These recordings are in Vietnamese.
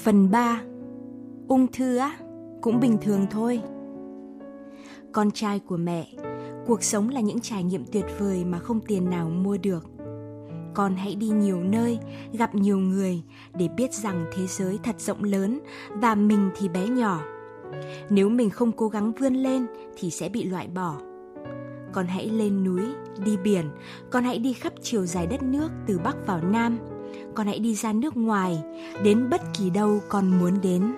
Phần 3. Ung thư á? Cũng bình thường thôi. Con trai của mẹ, cuộc sống là những trải nghiệm tuyệt vời mà không tiền nào mua được. Con hãy đi nhiều nơi, gặp nhiều người để biết rằng thế giới thật rộng lớn và mình thì bé nhỏ. Nếu mình không cố gắng vươn lên thì sẽ bị loại bỏ. Con hãy lên núi, đi biển, con hãy đi khắp chiều dài đất nước từ Bắc vào Nam. Con hãy đi ra nước ngoài, đến bất kỳ đâu con muốn đến.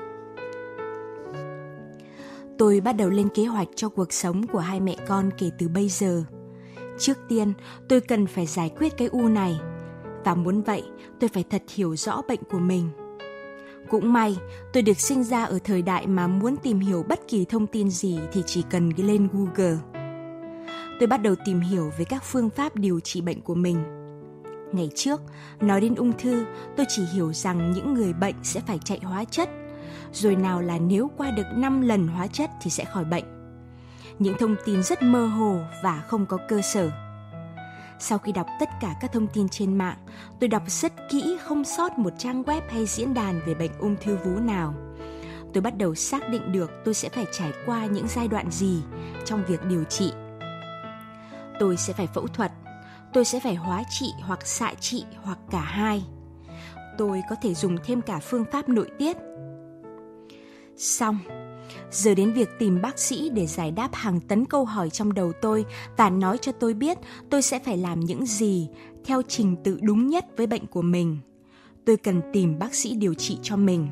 Tôi bắt đầu lên kế hoạch cho cuộc sống của hai mẹ con kể từ bây giờ. Trước tiên, tôi cần phải giải quyết cái u này. Và muốn vậy, tôi phải thật hiểu rõ bệnh của mình. Cũng may, tôi được sinh ra ở thời đại mà muốn tìm hiểu bất kỳ thông tin gì thì chỉ cần lên Google. Tôi bắt đầu tìm hiểu về các phương pháp điều trị bệnh của mình. Ngày trước, nói đến ung thư, tôi chỉ hiểu rằng những người bệnh sẽ phải chạy hóa chất, rồi nào là nếu qua được 5 lần hóa chất thì sẽ khỏi bệnh. Những thông tin rất mơ hồ và không có cơ sở. Sau khi đọc tất cả các thông tin trên mạng, tôi đọc rất kỹ không sót một trang web hay diễn đàn về bệnh ung thư vú nào. Tôi bắt đầu xác định được tôi sẽ phải trải qua những giai đoạn gì trong việc điều trị. Tôi sẽ phải phẫu thuật, tôi sẽ phải hóa trị hoặc xạ trị hoặc cả hai. Tôi có thể dùng thêm cả phương pháp nội tiết. Xong, giờ đến việc tìm bác sĩ để giải đáp hàng tấn câu hỏi trong đầu tôi và nói cho tôi biết tôi sẽ phải làm những gì theo trình tự đúng nhất với bệnh của mình. Tôi cần tìm bác sĩ điều trị cho mình.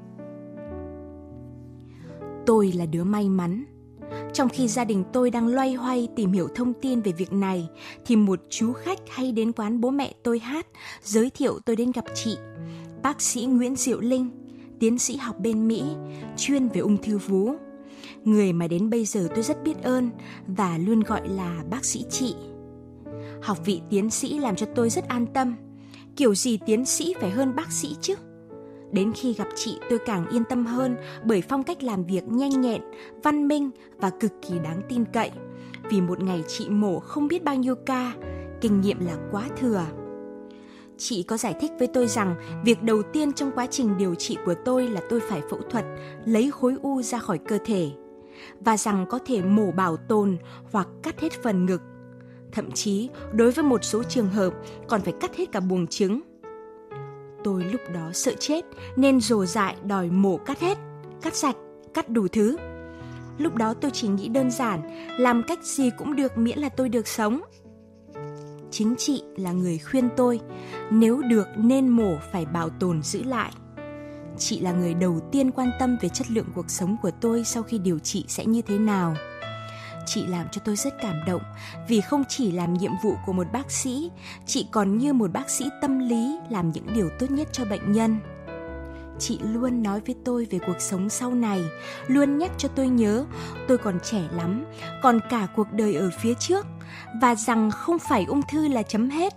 Tôi là đứa may mắn. Trong khi gia đình tôi đang loay hoay tìm hiểu thông tin về việc này, thì một chú khách hay đến quán bố mẹ tôi hát giới thiệu tôi đến gặp chị, bác sĩ Nguyễn Diệu Linh, tiến sĩ học bên Mỹ, chuyên về ung thư vú. Người mà đến bây giờ tôi rất biết ơn và luôn gọi là bác sĩ chị. Học vị tiến sĩ làm cho tôi rất an tâm. Kiểu gì tiến sĩ phải hơn bác sĩ chứ. Đến khi gặp chị tôi càng yên tâm hơn bởi phong cách làm việc nhanh nhẹn, văn minh và cực kỳ đáng tin cậy. Vì một ngày chị mổ không biết bao nhiêu ca, kinh nghiệm là quá thừa. Chị có giải thích với tôi rằng việc đầu tiên trong quá trình điều trị của tôi là tôi phải phẫu thuật, lấy khối u ra khỏi cơ thể. Và rằng có thể mổ bảo tồn hoặc cắt hết phần ngực. Thậm chí, đối với một số trường hợp còn phải cắt hết cả buồng trứng. Tôi lúc đó sợ chết nên rồ dại đòi mổ cắt hết, cắt sạch, cắt đủ thứ. Lúc đó tôi chỉ nghĩ đơn giản, làm cách gì cũng được miễn là tôi được sống. Chính chị là người khuyên tôi, nếu được nên mổ phải bảo tồn giữ lại. Chị là người đầu tiên quan tâm về chất lượng cuộc sống của tôi sau khi điều trị sẽ như thế nào. Chị làm cho tôi rất cảm động vì không chỉ làm nhiệm vụ của một bác sĩ, chị còn như một bác sĩ tâm lý làm những điều tốt nhất cho bệnh nhân. Chị luôn nói với tôi về cuộc sống sau này, luôn nhắc cho tôi nhớ tôi còn trẻ lắm, còn cả cuộc đời ở phía trước và rằng không phải ung thư là chấm hết.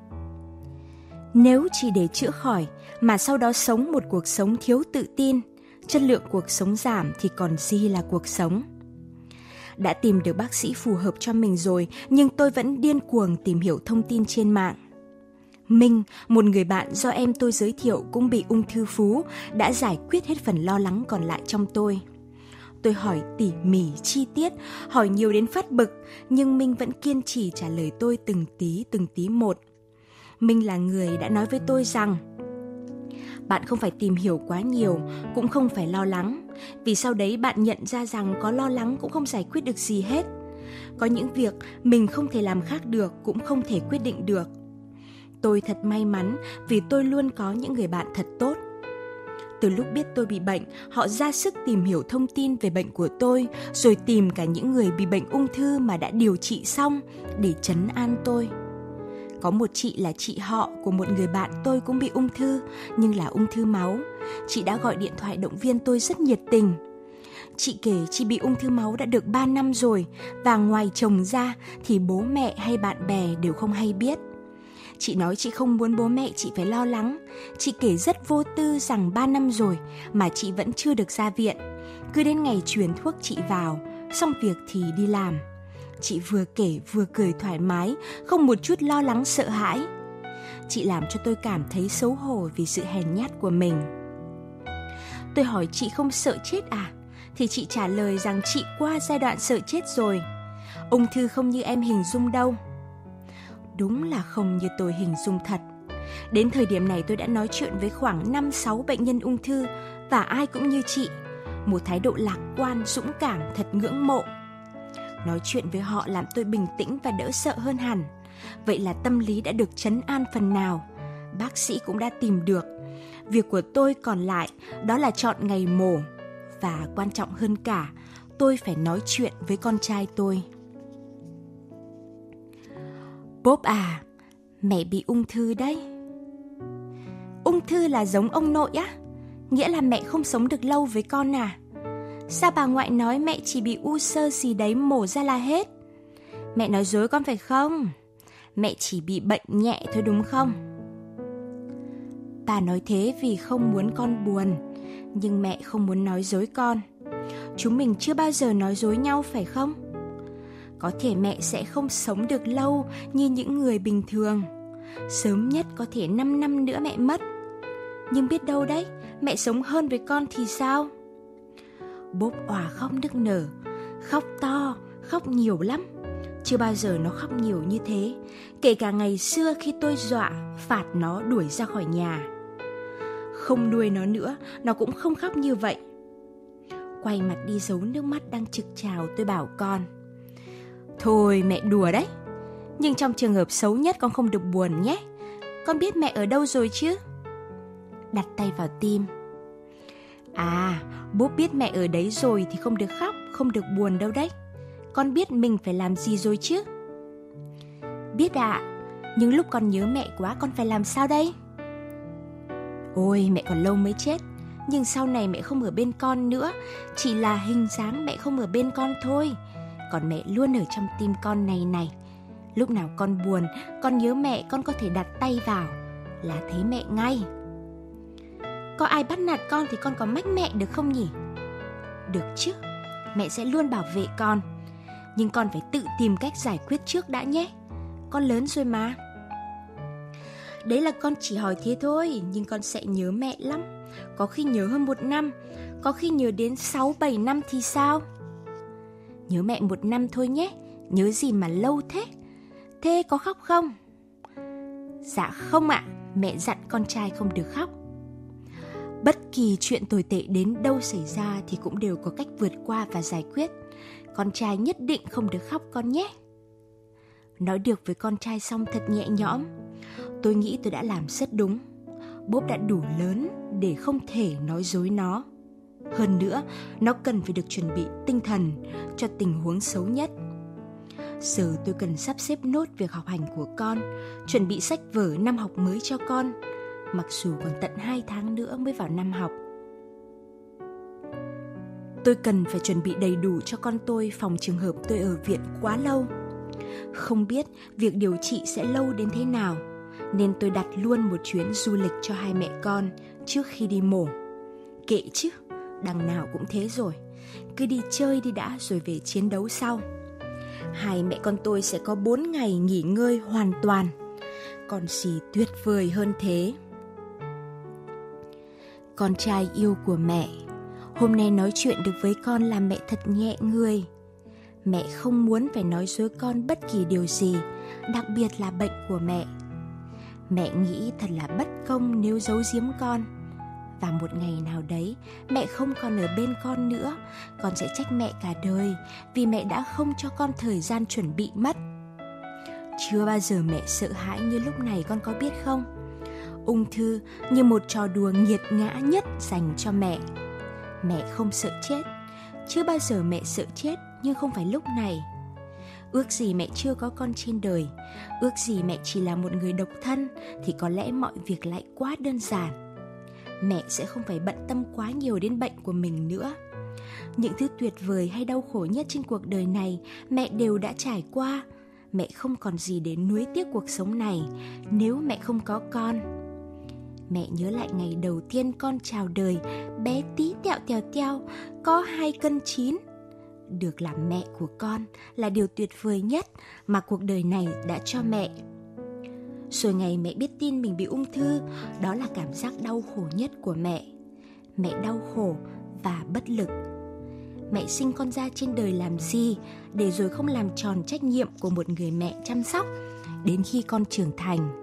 Nếu chỉ để chữa khỏi mà sau đó sống một cuộc sống thiếu tự tin, chất lượng cuộc sống giảm thì còn gì là cuộc sống. Đã tìm được bác sĩ phù hợp cho mình rồi, nhưng tôi vẫn điên cuồng tìm hiểu thông tin trên mạng. Minh, một người bạn do em tôi giới thiệu cũng bị ung thư vú, đã giải quyết hết phần lo lắng còn lại trong tôi. Tôi hỏi tỉ mỉ, chi tiết, hỏi nhiều đến phát bực, nhưng Minh vẫn kiên trì trả lời tôi từng tí một. Minh là người đã nói với tôi rằng bạn không phải tìm hiểu quá nhiều, cũng không phải lo lắng, vì sau đấy bạn nhận ra rằng có lo lắng cũng không giải quyết được gì hết. Có những việc mình không thể làm khác được, cũng không thể quyết định được. Tôi thật may mắn vì tôi luôn có những người bạn thật tốt. Từ lúc biết tôi bị bệnh, họ ra sức tìm hiểu thông tin về bệnh của tôi, rồi tìm cả những người bị bệnh ung thư mà đã điều trị xong để trấn an tôi. Có một chị là chị họ của một người bạn tôi cũng bị ung thư, nhưng là ung thư máu. Chị đã gọi điện thoại động viên tôi rất nhiệt tình. Chị kể chị bị ung thư máu đã được 3 năm rồi, và ngoài chồng ra thì bố mẹ hay bạn bè đều không hay biết. Chị nói chị không muốn bố mẹ chị phải lo lắng. Chị kể rất vô tư rằng 3 năm rồi mà chị vẫn chưa được ra viện. Cứ đến ngày truyền thuốc chị vào, xong việc thì đi làm. Chị vừa kể vừa cười thoải mái, không một chút lo lắng sợ hãi. Chị làm cho tôi cảm thấy xấu hổ vì sự hèn nhát của mình. Tôi hỏi chị không sợ chết à? Thì chị trả lời rằng chị qua giai đoạn sợ chết rồi. Ung thư không như em hình dung đâu. Đúng là không như tôi hình dung thật. Đến thời điểm này tôi đã nói chuyện với khoảng 5-6 bệnh nhân ung thư và ai cũng như chị. Một thái độ lạc quan, dũng cảm, thật ngưỡng mộ. Nói chuyện với họ làm tôi bình tĩnh và đỡ sợ hơn hẳn. Vậy là tâm lý đã được trấn an phần nào. Bác sĩ cũng đã tìm được. Việc của tôi còn lại đó là chọn ngày mổ. Và quan trọng hơn cả, tôi phải nói chuyện với con trai tôi. Bob à, mẹ bị ung thư đấy. Ung thư là giống ông nội á? Nghĩa là mẹ không sống được lâu với con à? Sao bà ngoại nói mẹ chỉ bị u xơ gì đấy mổ ra là hết? Mẹ nói dối con phải không? Mẹ chỉ bị bệnh nhẹ thôi đúng không? Bà nói thế vì không muốn con buồn, nhưng mẹ không muốn nói dối con. Chúng mình chưa bao giờ nói dối nhau phải không? Có thể mẹ sẽ không sống được lâu như những người bình thường. Sớm nhất có thể 5 năm nữa mẹ mất. Nhưng biết đâu đấy, mẹ sống hơn với con thì sao? Bob òa khóc nức nở, khóc to, khóc nhiều lắm. Chưa bao giờ nó khóc nhiều như thế, kể cả ngày xưa khi tôi dọa phạt nó đuổi ra khỏi nhà. Không nuôi nó nữa, nó cũng không khóc như vậy. Quay mặt đi giấu nước mắt đang trực trào, tôi bảo con: Thôi mẹ đùa đấy, nhưng trong trường hợp xấu nhất con không được buồn nhé. Con biết mẹ ở đâu rồi chứ? Đặt tay vào tim. À, Bob biết mẹ ở đấy rồi thì không được khóc, không được buồn đâu đấy. Con biết mình phải làm gì rồi chứ? Biết ạ, nhưng lúc con nhớ mẹ quá con phải làm sao đây? Ôi, mẹ còn lâu mới chết, nhưng sau này mẹ không ở bên con nữa. Chỉ là hình dáng mẹ không ở bên con thôi, còn mẹ luôn ở trong tim con này. Lúc nào con buồn, con nhớ mẹ, con có thể đặt tay vào là thấy mẹ ngay. Có ai bắt nạt con thì con có mách mẹ được không nhỉ? Được chứ, mẹ sẽ luôn bảo vệ con. Nhưng con phải tự tìm cách giải quyết trước đã nhé. Con lớn rồi mà. Đấy là con chỉ hỏi thế thôi, nhưng con sẽ nhớ mẹ lắm. Có khi nhớ hơn 1 năm, có khi nhớ đến 6-7 năm thì sao? Nhớ mẹ 1 năm thôi nhé, nhớ gì mà lâu thế? Thế có khóc không? Dạ không ạ, mẹ dặn con trai không được khóc. Bất kỳ chuyện tồi tệ đến đâu xảy ra thì cũng đều có cách vượt qua và giải quyết. Con trai nhất định không được khóc con nhé. Nói được với con trai xong thật nhẹ nhõm. Tôi nghĩ tôi đã làm rất đúng. Bob đã đủ lớn để không thể nói dối nó. Hơn nữa, nó cần phải được chuẩn bị tinh thần cho tình huống xấu nhất. Giờ tôi cần sắp xếp nốt việc học hành của con, chuẩn bị sách vở năm học mới cho con, mặc dù còn tận 2 tháng nữa mới vào năm học. Tôi cần phải chuẩn bị đầy đủ cho con tôi phòng trường hợp tôi ở viện quá lâu. Không biết việc điều trị sẽ lâu đến thế nào, nên tôi đặt luôn một chuyến du lịch cho hai mẹ con trước khi đi mổ. Kệ chứ, đằng nào cũng thế rồi. Cứ đi chơi đi đã rồi về chiến đấu sau. Hai mẹ con tôi sẽ có 4 ngày nghỉ ngơi hoàn toàn. Còn gì tuyệt vời hơn thế? Con trai yêu của mẹ, hôm nay nói chuyện được với con làm mẹ thật nhẹ người. Mẹ không muốn phải nói dối con bất kỳ điều gì, đặc biệt là bệnh của mẹ. Mẹ nghĩ thật là bất công nếu giấu giếm con. Và một ngày nào đấy, mẹ không còn ở bên con nữa, con sẽ trách mẹ cả đời vì mẹ đã không cho con thời gian chuẩn bị mất. Chưa bao giờ mẹ sợ hãi như lúc này, con có biết không? Ung thư như một trò đùa nghiệt ngã nhất dành cho mẹ. Mẹ không sợ chết. Chưa bao giờ mẹ sợ chết, nhưng không phải lúc này. Ước gì mẹ chưa có con trên đời. Ước gì mẹ chỉ là một người độc thân, thì có lẽ mọi việc lại quá đơn giản. Mẹ sẽ không phải bận tâm quá nhiều đến bệnh của mình nữa. Những thứ tuyệt vời hay đau khổ nhất trên cuộc đời này mẹ đều đã trải qua. Mẹ không còn gì để nuối tiếc cuộc sống này nếu mẹ không có con. Mẹ nhớ lại ngày đầu tiên con chào đời, bé tí tẹo, có 2 cân 9. Được làm mẹ của con là điều tuyệt vời nhất mà cuộc đời này đã cho mẹ. Rồi ngày mẹ biết tin mình bị ung thư, đó là cảm giác đau khổ nhất của mẹ. Mẹ đau khổ và bất lực. Mẹ sinh con ra trên đời làm gì để rồi không làm tròn trách nhiệm của một người mẹ chăm sóc đến khi con trưởng thành.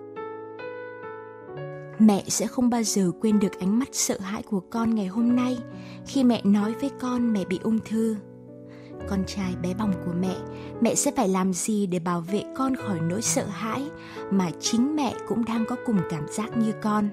Mẹ sẽ không bao giờ quên được ánh mắt sợ hãi của con ngày hôm nay khi mẹ nói với con mẹ bị ung thư. Con trai bé bỏng của mẹ sẽ phải làm gì để bảo vệ con khỏi nỗi sợ hãi mà chính mẹ cũng đang có cùng cảm giác như con.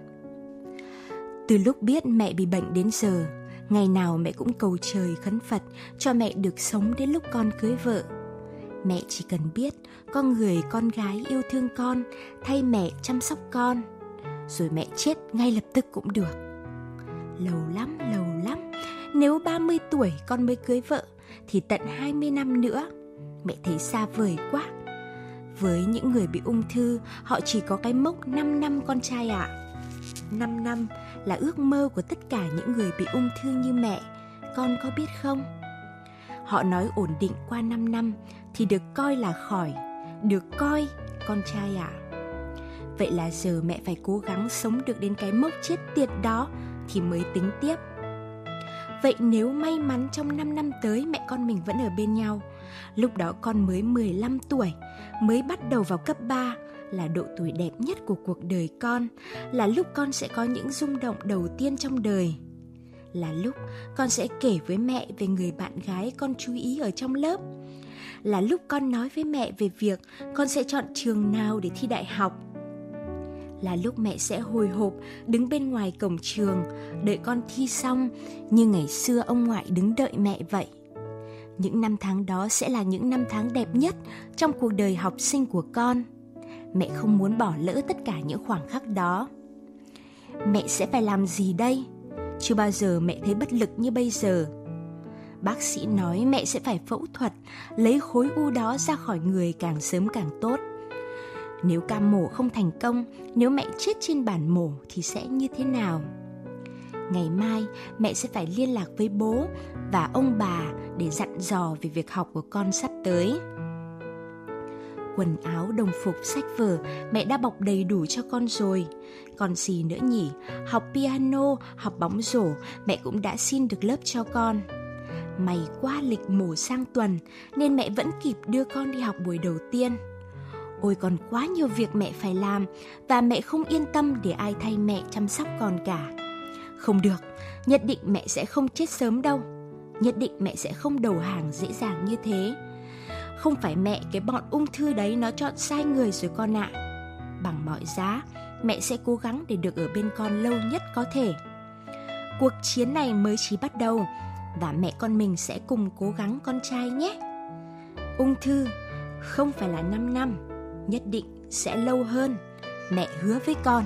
Từ lúc biết mẹ bị bệnh đến giờ, ngày nào mẹ cũng cầu trời khấn Phật cho mẹ được sống đến lúc con cưới vợ. Mẹ chỉ cần biết có người con gái yêu thương con, thay mẹ chăm sóc con, rồi mẹ chết ngay lập tức cũng được. Lâu lắm, nếu 30 tuổi con mới cưới vợ thì tận 20 năm nữa. Mẹ thấy xa vời quá. Với những người bị ung thư, họ chỉ có cái mốc 5 năm con trai ạ. 5 năm là ước mơ của tất cả những người bị ung thư như mẹ, con có biết không? Họ nói ổn định qua 5 năm thì được coi là khỏi, được coi con trai ạ. Vậy là giờ mẹ phải cố gắng sống được đến cái mốc chết tiệt đó thì mới tính tiếp. Vậy nếu may mắn trong 5 năm tới mẹ con mình vẫn ở bên nhau, lúc đó con mới 15 tuổi, mới bắt đầu vào cấp 3, là độ tuổi đẹp nhất của cuộc đời con, là lúc con sẽ có những rung động đầu tiên trong đời. Là lúc con sẽ kể với mẹ về người bạn gái con chú ý ở trong lớp. Là lúc con nói với mẹ về việc con sẽ chọn trường nào để thi đại học. Là lúc mẹ sẽ hồi hộp đứng bên ngoài cổng trường đợi con thi xong như ngày xưa ông ngoại đứng đợi mẹ vậy. Những năm tháng đó sẽ là những năm tháng đẹp nhất trong cuộc đời học sinh của con. Mẹ không muốn bỏ lỡ tất cả những khoảnh khắc đó. Mẹ sẽ phải làm gì đây? Chưa bao giờ mẹ thấy bất lực như bây giờ. Bác sĩ nói mẹ sẽ phải phẫu thuật lấy khối u đó ra khỏi người càng sớm càng tốt. Nếu ca mổ không thành công, nếu mẹ chết trên bàn mổ thì sẽ như thế nào? Ngày mai mẹ sẽ phải liên lạc với bố và ông bà để dặn dò về việc học của con sắp tới. Quần áo, đồng phục, sách vở mẹ đã bọc đầy đủ cho con rồi. Còn gì nữa nhỉ? Học piano, học bóng rổ mẹ cũng đã xin được lớp cho con. May quá lịch mổ sang tuần nên mẹ vẫn kịp đưa con đi học buổi đầu tiên. Ôi còn quá nhiều việc mẹ phải làm và mẹ không yên tâm để ai thay mẹ chăm sóc con cả. Không được, nhất định mẹ sẽ không chết sớm đâu. Nhất định mẹ sẽ không đầu hàng dễ dàng như thế. Không phải mẹ cái bọn ung thư đấy nó chọn sai người rồi con ạ. Bằng mọi giá, mẹ sẽ cố gắng để được ở bên con lâu nhất có thể. Cuộc chiến này mới chỉ bắt đầu và mẹ con mình sẽ cùng cố gắng con trai nhé. Ung thư không phải là 5 năm, nhất định sẽ lâu hơn, mẹ hứa với con.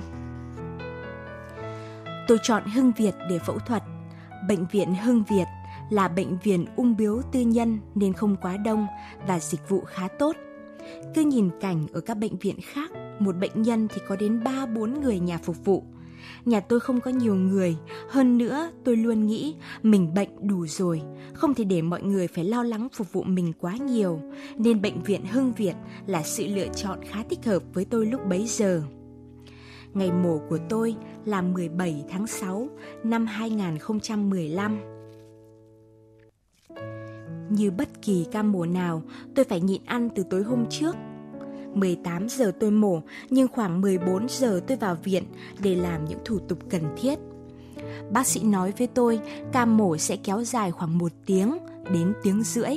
Tôi chọn Hưng Việt để phẫu thuật. Bệnh viện Hưng Việt là bệnh viện ung bướu tư nhân nên không quá đông và dịch vụ khá tốt. Cứ nhìn cảnh ở các bệnh viện khác, một bệnh nhân thì có đến 3-4 người nhà phục vụ. Nhà tôi không có nhiều người, hơn nữa tôi luôn nghĩ mình bệnh đủ rồi, không thể để mọi người phải lo lắng phục vụ mình quá nhiều, nên bệnh viện Hưng Việt là sự lựa chọn khá thích hợp với tôi lúc bấy giờ. Ngày mổ của tôi là 17 tháng 6 năm 2015. Như bất kỳ ca mổ nào, tôi phải nhịn ăn từ tối hôm trước. 18 giờ tôi mổ, nhưng khoảng 14 giờ tôi vào viện để làm những thủ tục cần thiết. Bác sĩ nói với tôi ca mổ sẽ kéo dài khoảng 1 tiếng đến tiếng rưỡi.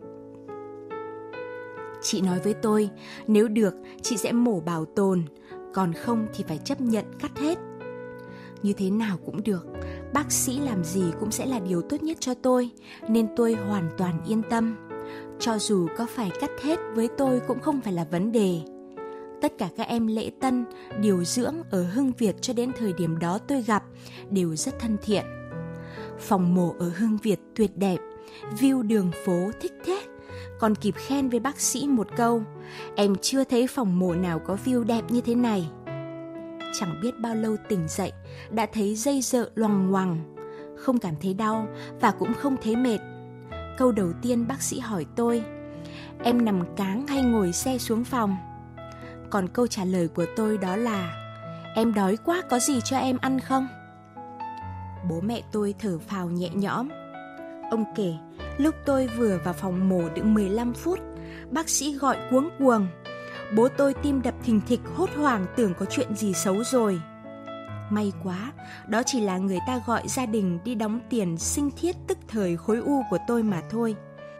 Chị nói với tôi, nếu được chị sẽ mổ bảo tồn, còn không thì phải chấp nhận cắt hết. Như thế nào cũng được, bác sĩ làm gì cũng sẽ là điều tốt nhất cho tôi, nên tôi hoàn toàn yên tâm. Cho dù có phải cắt hết với tôi cũng không phải là vấn đề. Tất cả các em lễ tân, điều dưỡng ở Hưng Việt cho đến thời điểm đó tôi gặp đều rất thân thiện. Phòng mổ ở Hưng Việt tuyệt đẹp, view đường phố thích thế. Còn kịp khen với bác sĩ một câu, em chưa thấy phòng mổ nào có view đẹp như thế này. Chẳng biết bao lâu tỉnh dậy, đã thấy dây dợ loằng ngoằng, không cảm thấy đau và cũng không thấy mệt. Câu đầu tiên bác sĩ hỏi tôi, em nằm cáng hay ngồi xe xuống phòng? Còn câu trả lời của tôi đó là, em đói quá, có gì cho em ăn không? Bố mẹ tôi thở phào nhẹ nhõm. Ông kể, lúc tôi vừa vào phòng mổ được 15 phút, bác sĩ gọi cuống cuồng. Bố tôi tim đập thình thịch, hốt hoảng tưởng có chuyện gì xấu rồi. May quá, đó chỉ là người ta gọi gia đình đi đóng tiền sinh thiết tức thời khối u của tôi mà thôi.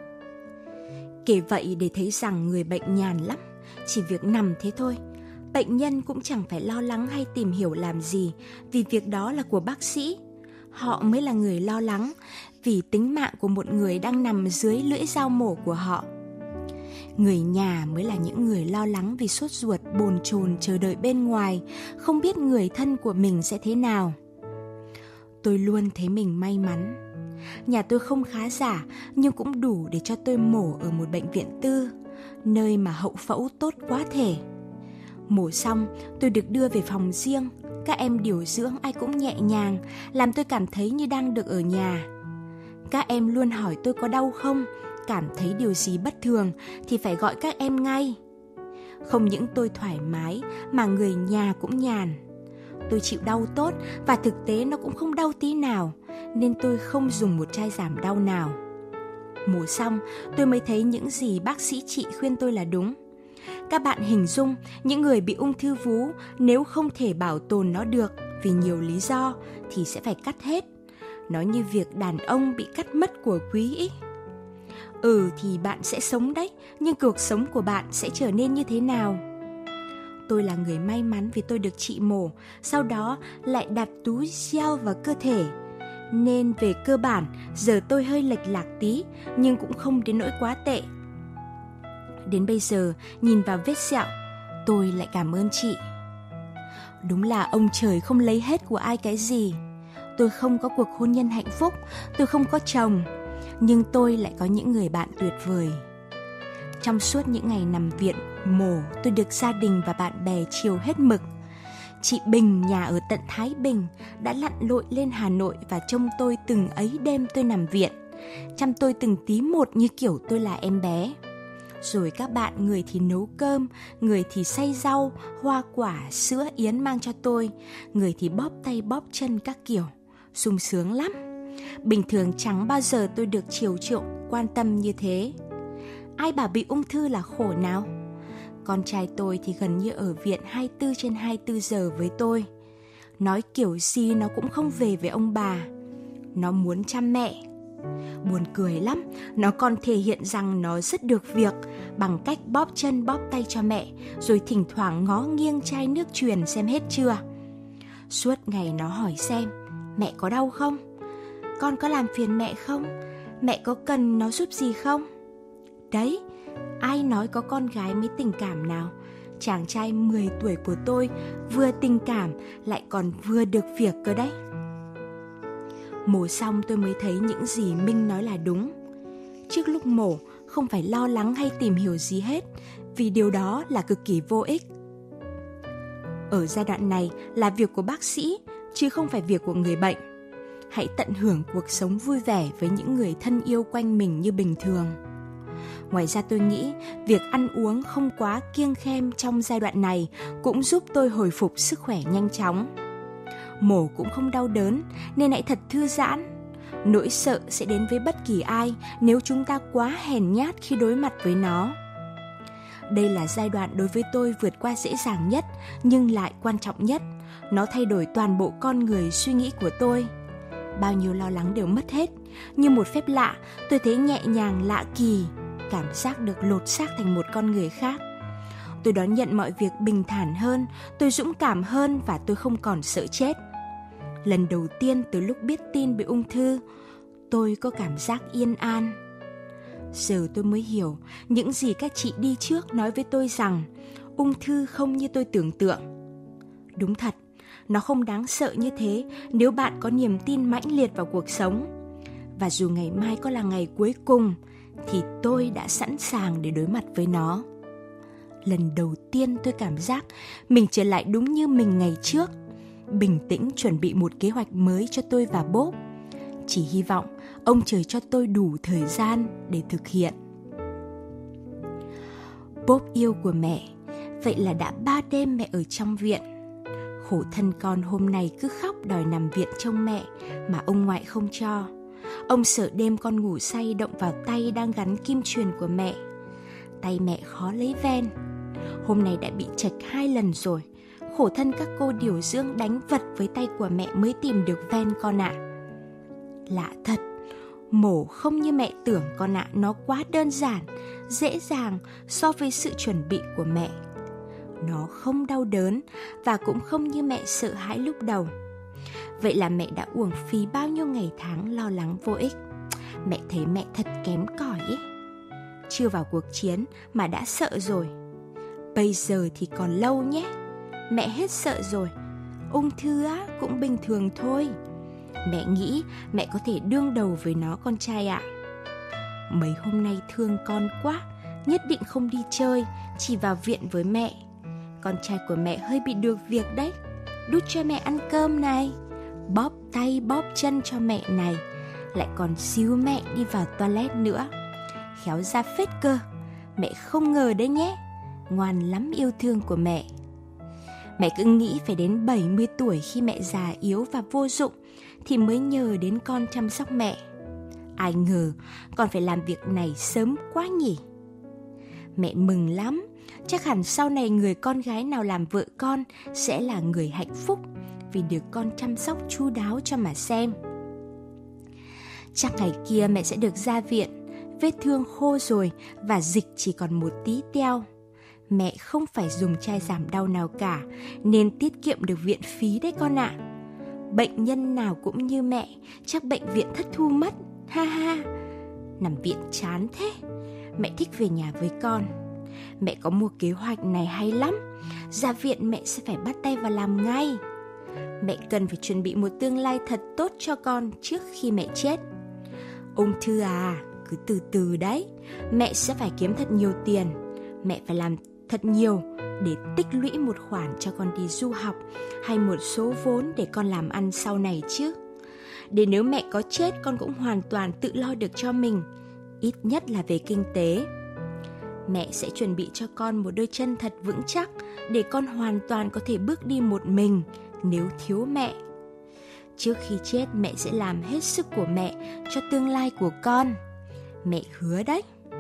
Kể vậy để thấy rằng người bệnh nhàn lắm, chỉ việc nằm thế thôi. Bệnh nhân cũng chẳng phải lo lắng hay tìm hiểu làm gì, vì việc đó là của bác sĩ. Họ mới là người lo lắng, vì tính mạng của một người đang nằm dưới lưỡi dao mổ của họ. Người nhà mới là những người lo lắng vì sốt ruột bồn chồn chờ đợi bên ngoài, không biết người thân của mình sẽ thế nào. Tôi luôn thấy mình may mắn. Nhà tôi không khá giả, nhưng cũng đủ để cho tôi mổ ở một bệnh viện tư, nơi mà hậu phẫu tốt quá thể. Mổ xong, tôi được đưa về phòng riêng. Các em điều dưỡng ai cũng nhẹ nhàng, làm tôi cảm thấy như đang được ở nhà. Các em luôn hỏi tôi có đau không, cảm thấy điều gì bất thường thì phải gọi các em ngay. Không những tôi thoải mái mà người nhà cũng nhàn. Tôi chịu đau tốt và thực tế nó cũng không đau tí nào, nên tôi không dùng một chai giảm đau nào. Mổ xong, tôi mới thấy những gì bác sĩ chị khuyên tôi là đúng. Các bạn hình dung những người bị ung thư vú nếu không thể bảo tồn nó được vì nhiều lý do thì sẽ phải cắt hết. Nó như việc đàn ông bị cắt mất của quý ý. Thì bạn sẽ sống đấy, nhưng cuộc sống của bạn sẽ trở nên như thế nào? Tôi là người may mắn vì tôi được chị mổ, sau đó lại đặt túi gel vào cơ thể. Nên về cơ bản, giờ tôi hơi lệch lạc tí, nhưng cũng không đến nỗi quá tệ. Đến bây giờ, nhìn vào vết sẹo, tôi lại cảm ơn chị. Đúng là ông trời không lấy hết của ai cái gì. Tôi không có cuộc hôn nhân hạnh phúc, tôi không có chồng, nhưng tôi lại có những người bạn tuyệt vời. Trong suốt những ngày nằm viện, mổ, tôi được gia đình và bạn bè chiều hết mực. Chị Bình, nhà ở tận Thái Bình, đã lặn lội lên Hà Nội và trông tôi từng ấy đêm tôi nằm viện, chăm tôi từng tí một như kiểu tôi là em bé. Rồi các bạn, người thì nấu cơm, người thì xay rau, hoa quả, sữa yến mang cho tôi, người thì bóp tay bóp chân các kiểu, sung sướng lắm. Bình thường chẳng bao giờ tôi được chiều chuộng, quan tâm như thế. Ai bảo bị ung thư là khổ nào? Con trai tôi thì gần như ở viện 24/24 giờ với tôi. Nói kiểu gì nó cũng không về với ông bà. Nó muốn chăm mẹ. Buồn cười lắm, nó còn thể hiện rằng nó rất được việc bằng cách bóp chân bóp tay cho mẹ, rồi thỉnh thoảng ngó nghiêng chai nước truyền xem hết chưa. Suốt ngày nó hỏi xem, mẹ có đau không? Con có làm phiền mẹ không? Mẹ có cần nó giúp gì không? Đấy, ai nói có con gái mới tình cảm nào? Chàng trai 10 tuổi của tôi vừa tình cảm lại còn vừa được việc cơ đấy. Mổ xong tôi mới thấy những gì Minh nói là đúng. Trước lúc mổ không phải lo lắng hay tìm hiểu gì hết, vì điều đó là cực kỳ vô ích. Ở giai đoạn này là việc của bác sĩ, chứ không phải việc của người bệnh. Hãy tận hưởng cuộc sống vui vẻ với những người thân yêu quanh mình như bình thường. Ngoài ra tôi nghĩ việc ăn uống không quá kiêng khem trong giai đoạn này cũng giúp tôi hồi phục sức khỏe nhanh chóng. Mổ cũng không đau đớn nên hãy thật thư giãn. Nỗi sợ sẽ đến với bất kỳ ai nếu chúng ta quá hèn nhát khi đối mặt với nó. Đây là giai đoạn đối với tôi vượt qua dễ dàng nhất nhưng lại quan trọng nhất. Nó thay đổi toàn bộ con người suy nghĩ của tôi. Bao nhiêu lo lắng đều mất hết. Như một phép lạ, tôi thấy nhẹ nhàng lạ kỳ, cảm giác được lột xác thành một con người khác. Tôi đón nhận mọi việc bình thản hơn, tôi dũng cảm hơn và tôi không còn sợ chết. Lần đầu tiên từ lúc biết tin bị ung thư, tôi có cảm giác yên an. Giờ tôi mới hiểu những gì các chị đi trước nói với tôi rằng ung thư không như tôi tưởng tượng. Đúng thật, nó không đáng sợ như thế nếu bạn có niềm tin mãnh liệt vào cuộc sống. Và dù ngày mai có là ngày cuối cùng, thì tôi đã sẵn sàng để đối mặt với nó. Lần đầu tiên tôi cảm giác mình trở lại đúng như mình ngày trước, bình tĩnh chuẩn bị một kế hoạch mới cho tôi và Bob. Chỉ hy vọng ông trời cho tôi đủ thời gian để thực hiện. Bob yêu của mẹ, vậy là đã 3 đêm mẹ ở trong viện. Khổ thân con hôm nay cứ khóc đòi nằm viện trông mẹ mà ông ngoại không cho. Ông sợ đêm con ngủ say động vào tay đang gắn kim truyền của mẹ. Tay mẹ khó lấy ven. Hôm nay đã bị chệch 2 lần rồi. Khổ thân các cô điều dưỡng đánh vật với tay của mẹ mới tìm được ven con ạ. Lạ thật, mổ không như mẹ tưởng con ạ. Nó quá đơn giản, dễ dàng so với sự chuẩn bị của mẹ. Nó không đau đớn và cũng không như mẹ sợ hãi lúc đầu. Vậy là mẹ đã uổng phí bao nhiêu ngày tháng lo lắng vô ích. Mẹ thấy mẹ thật kém cỏi ấy. Chưa vào cuộc chiến mà đã sợ rồi. Bây giờ thì còn lâu nhé. Mẹ hết sợ rồi. Ung thư á, cũng bình thường thôi. Mẹ nghĩ mẹ có thể đương đầu với nó con trai ạ. Mấy hôm nay thương con quá, nhất định không đi chơi, chỉ vào viện với mẹ. Con trai của mẹ hơi bị được việc đấy. Đút cho mẹ ăn cơm này, bóp tay bóp chân cho mẹ này, lại còn xíu mẹ đi vào toilet nữa. Khéo ra phết cơ. Mẹ không ngờ đấy nhé. Ngoan lắm yêu thương của mẹ. Mẹ cứ nghĩ phải đến 70 tuổi khi mẹ già yếu và vô dụng thì mới nhờ đến con chăm sóc mẹ. Ai ngờ con phải làm việc này sớm quá nhỉ. Mẹ mừng lắm. Chắc hẳn sau này người con gái nào làm vợ con sẽ là người hạnh phúc vì được con chăm sóc chu đáo cho mà xem. Chắc ngày kia mẹ sẽ được ra viện. Vết thương khô rồi và dịch chỉ còn một tí teo. Mẹ không phải dùng chai giảm đau nào cả nên tiết kiệm được viện phí đấy con ạ. Bệnh nhân nào cũng như mẹ, chắc bệnh viện thất thu mất. Ha ha. Nằm viện chán thế. Mẹ thích về nhà với con. Mẹ có một kế hoạch này hay lắm. Ra viện mẹ sẽ phải bắt tay vào làm ngay. Mẹ cần phải chuẩn bị một tương lai thật tốt cho con trước khi mẹ chết. Ung thư à, cứ từ từ đấy. Mẹ sẽ phải kiếm thật nhiều tiền. Mẹ phải làm thật nhiều để tích lũy một khoản cho con đi du học hay một số vốn để con làm ăn sau này chứ. Để nếu mẹ có chết con cũng hoàn toàn tự lo được cho mình, ít nhất là về kinh tế. Mẹ sẽ chuẩn bị cho con một đôi chân thật vững chắc để con hoàn toàn có thể bước đi một mình nếu thiếu mẹ. Trước khi chết mẹ sẽ làm hết sức của mẹ cho tương lai của con. Mẹ hứa đấy.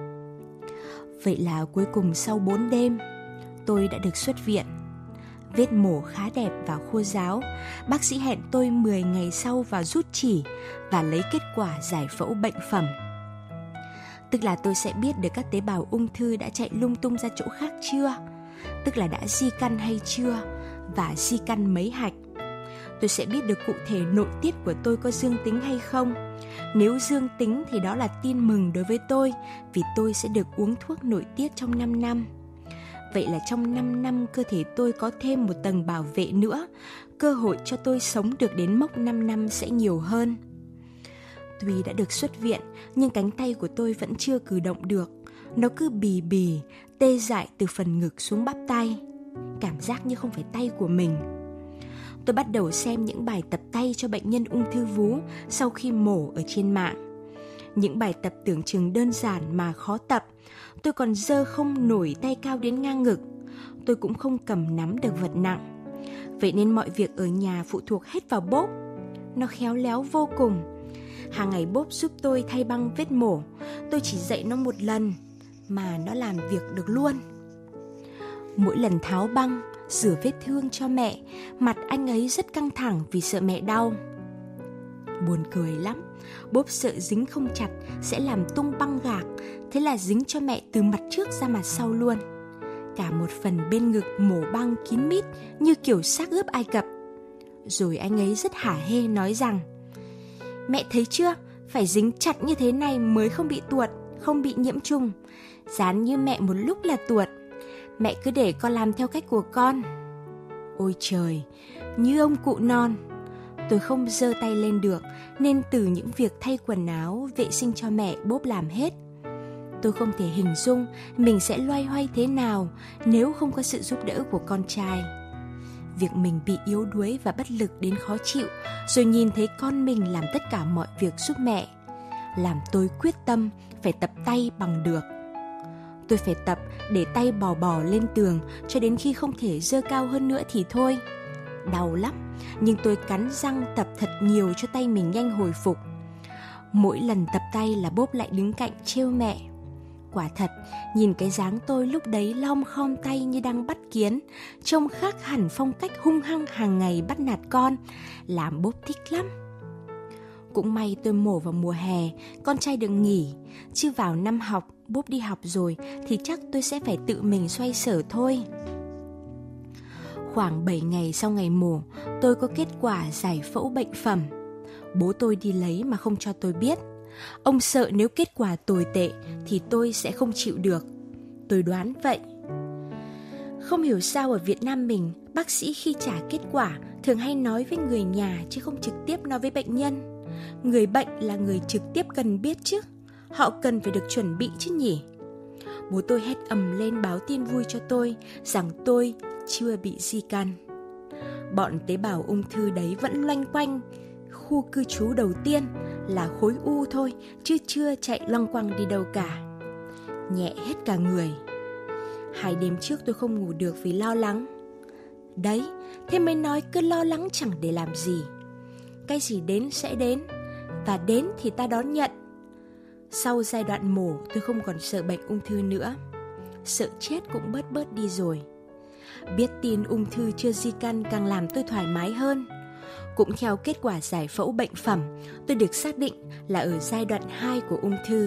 Vậy là cuối cùng sau 4 đêm, tôi đã được xuất viện. Vết mổ khá đẹp và khô ráo. Bác sĩ hẹn tôi 10 ngày sau vào rút chỉ và lấy kết quả giải phẫu bệnh phẩm. Tức là tôi sẽ biết được các tế bào ung thư đã chạy lung tung ra chỗ khác chưa, tức là đã di căn hay chưa, và di căn mấy hạch. Tôi sẽ biết được cụ thể nội tiết của tôi có dương tính hay không. Nếu dương tính thì đó là tin mừng đối với tôi, vì tôi sẽ được uống thuốc nội tiết trong 5 năm. Vậy là trong 5 năm cơ thể tôi có thêm một tầng bảo vệ nữa, cơ hội cho tôi sống được đến mốc 5 năm sẽ nhiều hơn. Tuy đã được xuất viện, nhưng cánh tay của tôi vẫn chưa cử động được. Nó cứ bì bì, tê dại từ phần ngực xuống bắp tay. Cảm giác như không phải tay của mình. Tôi bắt đầu xem những bài tập tay cho bệnh nhân ung thư vú sau khi mổ ở trên mạng. Những bài tập tưởng chừng đơn giản mà khó tập. Tôi còn giơ không nổi tay cao đến ngang ngực. Tôi cũng không cầm nắm được vật nặng. Vậy nên mọi việc ở nhà phụ thuộc hết vào bốp. Nó khéo léo vô cùng. Hàng ngày bốp giúp tôi thay băng vết mổ. Tôi chỉ dạy nó một lần mà nó làm việc được luôn. Mỗi lần tháo băng, rửa vết thương cho mẹ, mặt anh ấy rất căng thẳng vì sợ mẹ đau. Buồn cười lắm. Bốp sợ dính không chặt sẽ làm tung băng gạc, thế là dính cho mẹ từ mặt trước ra mặt sau luôn. Cả một phần bên ngực mổ băng kín mít như kiểu xác ướp Ai Cập. Rồi anh ấy rất hả hê nói rằng: "Mẹ thấy chưa, phải dính chặt như thế này mới không bị tuột, không bị nhiễm trùng. Dán như mẹ một lúc là tuột. Mẹ cứ để con làm theo cách của con." Ôi trời, như ông cụ non. Tôi không giơ tay lên được, nên từ những việc thay quần áo, vệ sinh cho mẹ bốp làm hết. Tôi không thể hình dung mình sẽ loay hoay thế nào nếu không có sự giúp đỡ của con trai. Việc mình bị yếu đuối và bất lực đến khó chịu, rồi nhìn thấy con mình làm tất cả mọi việc giúp mẹ, làm tôi quyết tâm phải tập tay bằng được. Tôi phải tập để tay bò bò lên tường cho đến khi không thể giơ cao hơn nữa thì thôi. đau lắm, nhưng tôi cắn răng tập thật nhiều cho tay mình nhanh hồi phục. Mỗi lần tập tay là bốp lại đứng cạnh trêu mẹ. Quả thật, nhìn cái dáng tôi lúc đấy lom khom tay như đang bắt kiến, trông khác hẳn phong cách hung hăng hàng ngày bắt nạt con, làm bốp thích lắm. Cũng may tôi mổ vào mùa hè, con trai được nghỉ, chứ vào năm học, bốp đi học rồi thì chắc tôi sẽ phải tự mình xoay sở thôi. Khoảng 7 ngày sau ngày mổ, tôi có kết quả giải phẫu bệnh phẩm. Bố tôi đi lấy mà không cho tôi biết. Ông sợ nếu kết quả tồi tệ thì tôi sẽ không chịu được. Tôi đoán vậy. Không hiểu sao ở Việt Nam mình, bác sĩ khi trả kết quả thường hay nói với người nhà chứ không trực tiếp nói với bệnh nhân. Người bệnh là người trực tiếp cần biết chứ. Họ cần phải được chuẩn bị chứ nhỉ. Bố tôi hét ầm lên báo tin vui cho tôi rằng tôi chưa bị di căn. Bọn tế bào ung thư đấy vẫn loanh quanh khu cư trú đầu tiên là khối u thôi, chứ chưa chạy loanh quanh đi đâu cả. Nhẹ hết cả người. 2 đêm trước tôi không ngủ được vì lo lắng. Đấy, thế mới nói cứ lo lắng chẳng để làm gì. Cái gì đến sẽ đến, và đến thì ta đón nhận. Sau giai đoạn mổ, tôi không còn sợ bệnh ung thư nữa. Sợ chết cũng bớt đi rồi. Biết tin ung thư chưa di căn càng làm tôi thoải mái hơn. Cũng theo kết quả giải phẫu bệnh phẩm, tôi được xác định là ở giai đoạn 2 của ung thư.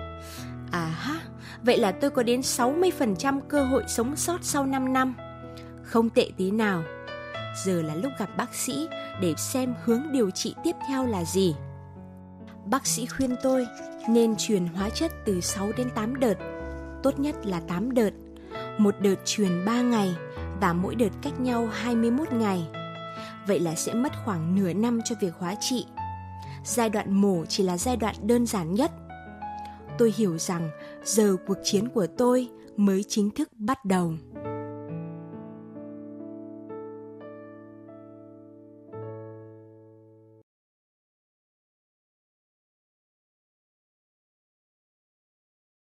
Vậy là tôi có đến 60% cơ hội sống sót sau 5 năm. Không tệ tí nào. Giờ là lúc gặp bác sĩ để xem hướng điều trị tiếp theo là gì. Bác sĩ khuyên tôi nên truyền hóa chất từ 6 đến 8 đợt. Tốt nhất là 8 đợt. Một đợt truyền 3 ngày và mỗi đợt cách nhau 21 ngày. Vậy là sẽ mất khoảng nửa năm cho việc hóa trị. Giai đoạn mổ chỉ là giai đoạn đơn giản nhất. Tôi hiểu rằng giờ cuộc chiến của tôi mới chính thức bắt đầu.